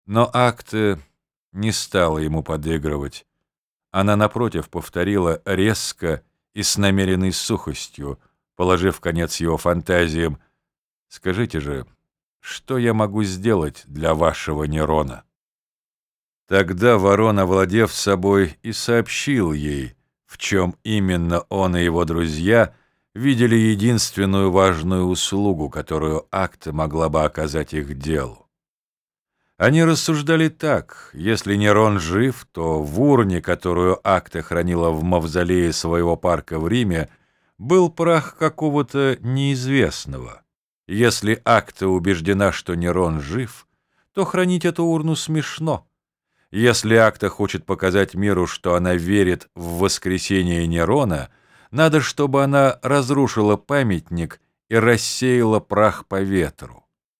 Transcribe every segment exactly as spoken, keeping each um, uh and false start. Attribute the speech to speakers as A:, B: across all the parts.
A: Но Акте не стала ему подыгрывать. Она, напротив, повторила резко и с намеренной сухостью, положив конец его фантазиям: «Скажите же, что я могу сделать для вашего Нерона?» Тогда ворон, овладев собой, и сообщил ей, в чем именно он и его друзья видели единственную важную услугу, которую Акте могла бы оказать их делу. Они рассуждали так: если Нерон жив, то в урне, которую Акте хранила в мавзолее своего парка в Риме, был прах какого-то неизвестного. Если Акте убеждена, что Нерон жив, то хранить эту урну смешно. Если Акте хочет показать миру, что она верит в воскресение Нерона, надо, чтобы она разрушила памятник и рассеяла прах по ветру.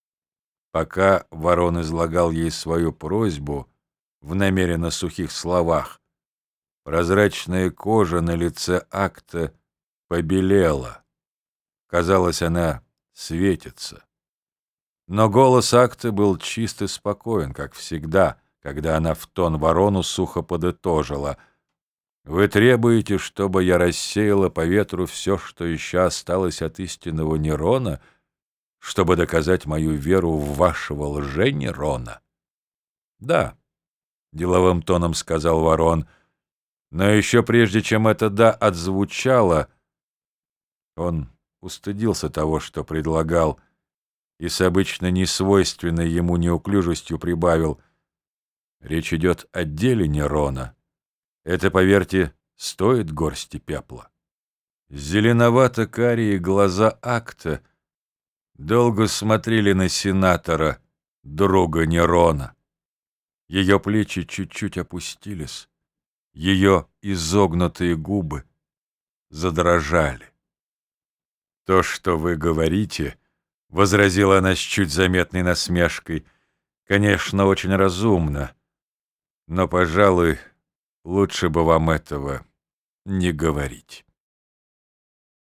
A: Пока ворон излагал ей свою просьбу в намеренно сухих словах, прозрачная кожа на лице Акте побелела. Казалось, она светится. Но голос Акте был чист и спокоен, как всегда, когда она в тон ворону сухо подытожила: «Вы требуете, чтобы я рассеяла по ветру все, что еще осталось от истинного Нерона, чтобы доказать мою веру в вашего лже-Нерона?» «Да», — деловым тоном сказал ворон, но еще прежде чем это «да» отзвучало, он устыдился того, что предлагал, и с обычно несвойственной ему неуклюжестью прибавил: «Речь идет о деле Нерона. Это, поверьте, стоит горсти пепла». Зеленовато-карие глаза Акте долго смотрели на сенатора, друга Нерона. Ее плечи чуть-чуть опустились, ее изогнутые губы задрожали. «То, что вы говорите, — возразила она с чуть заметной насмешкой, — конечно, очень разумно, но, пожалуй, лучше бы вам этого не говорить».